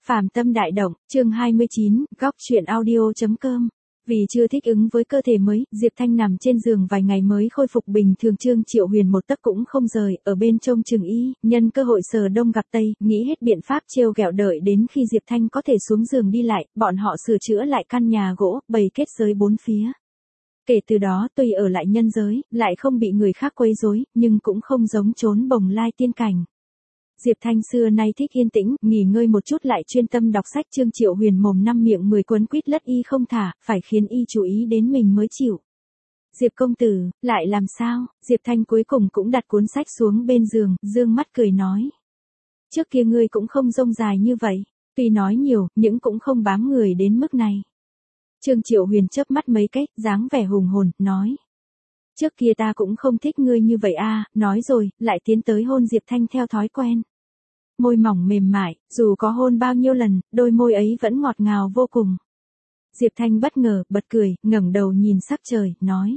Phàm Tâm Đại Động, chương 29, góc truyện audio.com. Vì chưa thích ứng với cơ thể mới, Diệp Thanh nằm trên giường vài ngày mới khôi phục bình thường. Trương Triệu Huyền một tấc cũng không rời, ở bên trông chừng y, nhân cơ hội sờ đông gặp tây, nghĩ hết biện pháp trêu ghẹo đợi đến khi Diệp Thanh có thể xuống giường đi lại, bọn họ sửa chữa lại căn nhà gỗ, bày kết giới bốn phía. Kể từ đó tuy ở lại nhân giới, lại không bị người khác quấy rối, nhưng cũng không giống trốn bồng lai tiên cảnh. Diệp Thanh xưa nay thích yên tĩnh, nghỉ ngơi một chút lại chuyên tâm đọc sách. Trương Triệu Huyền mồm năm miệng 10 quấn quýt lất y không thả, phải khiến y chú ý đến mình mới chịu. Diệp công tử, lại làm sao? Diệp Thanh cuối cùng cũng đặt cuốn sách xuống bên giường, dương mắt cười nói. Trước kia ngươi cũng không rông dài như vậy, tuy nói nhiều, nhưng cũng không bám người đến mức này. Trương Triệu Huyền chớp mắt mấy cái, dáng vẻ hùng hồn, nói. Trước kia ta cũng không thích ngươi như vậy a, nói rồi, lại tiến tới hôn Diệp Thanh theo thói quen. Môi mỏng mềm mại, dù có hôn bao nhiêu lần, đôi môi ấy vẫn ngọt ngào vô cùng. Diệp Thanh bất ngờ, bật cười, ngẩng đầu nhìn sắc trời, nói.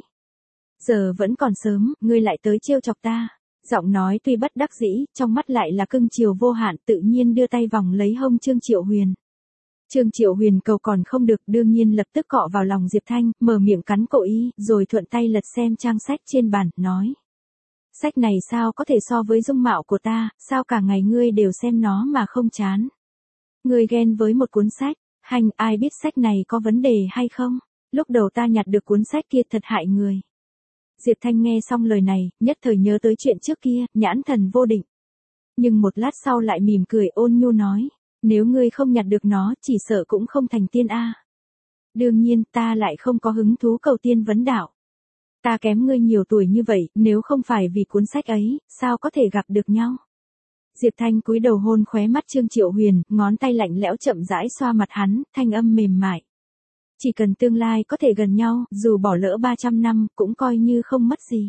Giờ vẫn còn sớm, ngươi lại tới trêu chọc ta. Giọng nói tuy bất đắc dĩ, trong mắt lại là cưng chiều vô hạn, tự nhiên đưa tay vòng lấy hông Trương Triệu Huyền. Trương Triệu Huyền cầu còn không được, đương nhiên lập tức cọ vào lòng Diệp Thanh, mở miệng cắn cổ y, rồi thuận tay lật xem trang sách trên bàn, nói. Sách này sao có thể so với dung mạo của ta, sao cả ngày ngươi đều xem nó mà không chán. Ngươi ghen với một cuốn sách, hành, ai biết sách này có vấn đề hay không, lúc đầu ta nhặt được cuốn sách kia thật hại người. Diệp Thanh nghe xong lời này, nhất thời nhớ tới chuyện trước kia, nhãn thần vô định. Nhưng một lát sau lại mỉm cười ôn nhu nói. Nếu ngươi không nhặt được nó, chỉ sợ cũng không thành tiên a. Đương nhiên, ta lại không có hứng thú cầu tiên vấn đạo. Ta kém ngươi nhiều tuổi như vậy, nếu không phải vì cuốn sách ấy, sao có thể gặp được nhau? Diệp Thanh cúi đầu hôn khóe mắt Trương Triệu Huyền, ngón tay lạnh lẽo chậm rãi xoa mặt hắn, thanh âm mềm mại. Chỉ cần tương lai có thể gần nhau, dù bỏ lỡ 300 năm, cũng coi như không mất gì.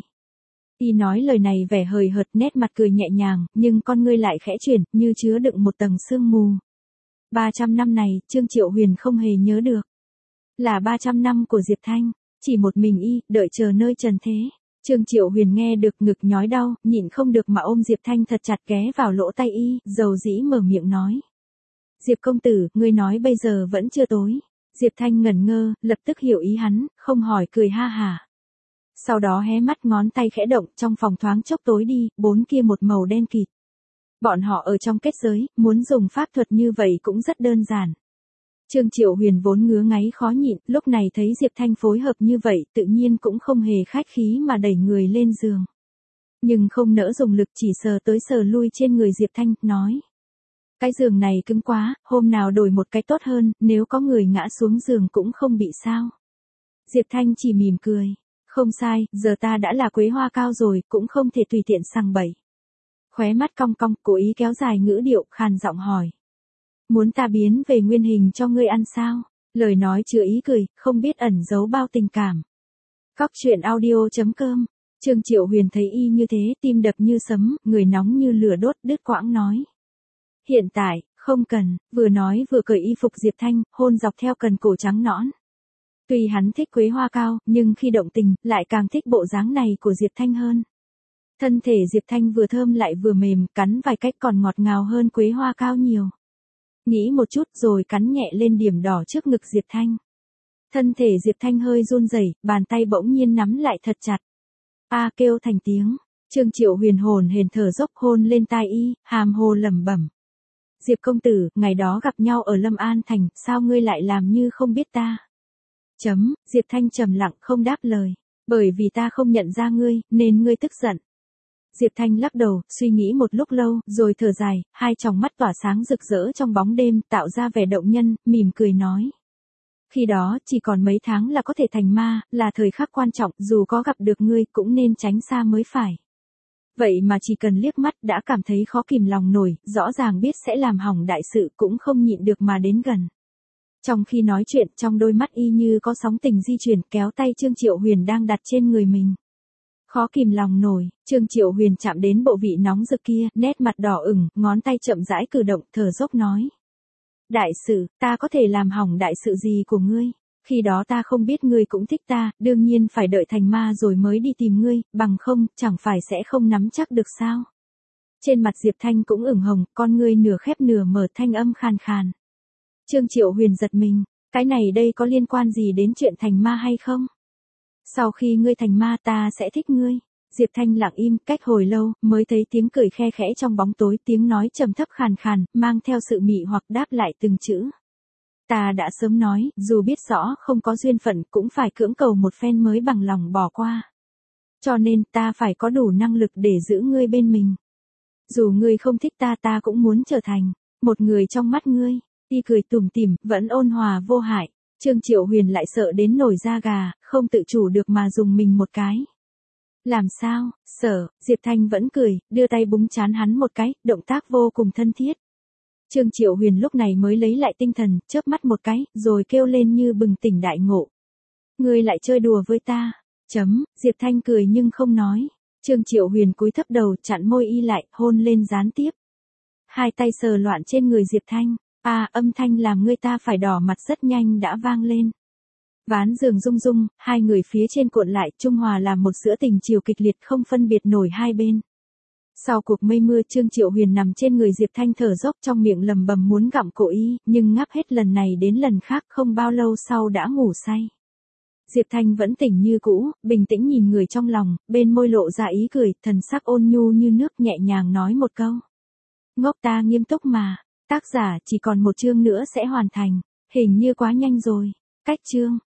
Y nói lời này vẻ hời hợt, nét mặt cười nhẹ nhàng, nhưng con ngươi lại khẽ chuyển, như chứa đựng một tầng sương mù. 300 năm này, Trương Triệu Huyền không hề nhớ được. Là 300 năm của Diệp Thanh, chỉ một mình y, đợi chờ nơi trần thế. Trương Triệu Huyền nghe được ngực nhói đau, nhịn không được mà ôm Diệp Thanh thật chặt ghé vào lỗ tai y, dầu dĩ mở miệng nói. Diệp công tử, ngươi nói bây giờ vẫn chưa tối. Diệp Thanh ngẩn ngơ, lập tức hiểu ý hắn, không hỏi cười ha hả. Sau đó hé mắt ngón tay khẽ động, trong phòng thoáng chốc tối đi, bốn kia một màu đen kịt. Bọn họ ở trong kết giới, muốn dùng pháp thuật như vậy cũng rất đơn giản. Trương Triệu Huyền vốn ngứa ngáy khó nhịn, lúc này thấy Diệp Thanh phối hợp như vậy, tự nhiên cũng không hề khách khí mà đẩy người lên giường. Nhưng không nỡ dùng lực, chỉ sờ tới sờ lui trên người Diệp Thanh, nói. Cái giường này cứng quá, hôm nào đổi một cái tốt hơn, nếu có người ngã xuống giường cũng không bị sao. Diệp Thanh chỉ mỉm cười. Không sai, giờ ta đã là quế hoa cao rồi, cũng không thể tùy tiện sằng bậy. Khóe mắt cong cong, cố ý kéo dài ngữ điệu, khàn giọng hỏi. Muốn ta biến về nguyên hình cho ngươi ăn sao? Lời nói chứa ý cười, không biết ẩn giấu bao tình cảm. Góc truyện audio.com. Trương Triệu Huyền thấy y như thế, tim đập như sấm, người nóng như lửa đốt, đứt quãng nói. Hiện tại, không cần, vừa nói vừa cởi y phục Diệp Thanh, hôn dọc theo cần cổ trắng nõn. Tuy hắn thích quế hoa cao, nhưng khi động tình, lại càng thích bộ dáng này của Diệp Thanh hơn. Thân thể Diệp Thanh vừa thơm lại vừa mềm, cắn vài cách còn ngọt ngào hơn quế hoa cao nhiều. Nghĩ một chút rồi cắn nhẹ lên điểm đỏ trước ngực Diệp Thanh. Thân thể Diệp Thanh hơi run rẩy, bàn tay bỗng nhiên nắm lại thật chặt. A kêu thành tiếng, Trương Triệu Huyền hồn hển thở dốc hôn lên tai y, hàm hồ lẩm bẩm. Diệp công tử, ngày đó gặp nhau ở Lâm An Thành, sao ngươi lại làm như không biết ta? Diệp Thanh trầm lặng không đáp lời. Bởi vì ta không nhận ra ngươi, nên ngươi tức giận. Diệp Thanh lắc đầu, suy nghĩ một lúc lâu, rồi thở dài, hai tròng mắt tỏa sáng rực rỡ trong bóng đêm, tạo ra vẻ động nhân, mỉm cười nói. Khi đó, chỉ còn mấy tháng là có thể thành ma, là thời khắc quan trọng, dù có gặp được ngươi cũng nên tránh xa mới phải. Vậy mà chỉ cần liếc mắt đã cảm thấy khó kìm lòng nổi, rõ ràng biết sẽ làm hỏng đại sự cũng không nhịn được mà đến gần. Trong khi nói chuyện, trong đôi mắt y như có sóng tình di chuyển, kéo tay Trương Triệu Huyền đang đặt trên người mình. Khó kìm lòng nổi, Trương Triệu Huyền chạm đến bộ vị nóng rực kia, nét mặt đỏ ửng, ngón tay chậm rãi cử động, thở dốc nói. Đại sự, ta có thể làm hỏng đại sự gì của ngươi? Khi đó ta không biết ngươi cũng thích ta, đương nhiên phải đợi thành ma rồi mới đi tìm ngươi, bằng không, chẳng phải sẽ không nắm chắc được sao? Trên mặt Diệp Thanh cũng ửng hồng, con ngươi nửa khép nửa mở, thanh âm khàn khàn. Trương Triệu Huyền giật mình, cái này đây có liên quan gì đến chuyện thành ma hay không? Sau khi ngươi thành ma ta sẽ thích ngươi. Diệp Thanh lặng im, cách hồi lâu, mới thấy tiếng cười khe khẽ trong bóng tối, tiếng nói trầm thấp khàn khàn, mang theo sự mị hoặc đáp lại từng chữ. Ta đã sớm nói, dù biết rõ không có duyên phận cũng phải cưỡng cầu một phen mới bằng lòng bỏ qua. Cho nên ta phải có đủ năng lực để giữ ngươi bên mình. Dù ngươi không thích ta ta cũng muốn trở thành một người trong mắt ngươi. Y cười tủm tỉm, vẫn ôn hòa vô hại. Trương Triệu Huyền lại sợ đến nổi da gà, không tự chủ được mà dùng mình một cái. Làm sao, sợ, Diệp Thanh vẫn cười, đưa tay búng trán hắn một cái, động tác vô cùng thân thiết. Trương Triệu Huyền lúc này mới lấy lại tinh thần, chớp mắt một cái, rồi kêu lên như bừng tỉnh đại ngộ. Ngươi lại chơi đùa với ta. Diệp Thanh cười nhưng không nói. Trương Triệu Huyền cúi thấp đầu chặn môi y lại, hôn lên gián tiếp. Hai tay sờ loạn trên người Diệp Thanh. Âm thanh làm người ta phải đỏ mặt rất nhanh đã vang lên. Ván giường rung rung, hai người phía trên cuộn lại, trung hòa làm một giữa tình chiều kịch liệt không phân biệt nổi hai bên. Sau cuộc mây mưa, Trương Triệu Huyền nằm trên người Diệp Thanh thở dốc, trong miệng lầm bầm muốn gặm cổ y, nhưng ngáp hết lần này đến lần khác, không bao lâu sau đã ngủ say. Diệp Thanh vẫn tỉnh như cũ, bình tĩnh nhìn người trong lòng, bên môi lộ ra ý cười, thần sắc ôn nhu như nước, nhẹ nhàng nói một câu. Ngốc ta nghiêm túc mà. Tác giả chỉ còn một chương nữa sẽ hoàn thành. Hình như quá nhanh rồi. Cách chương.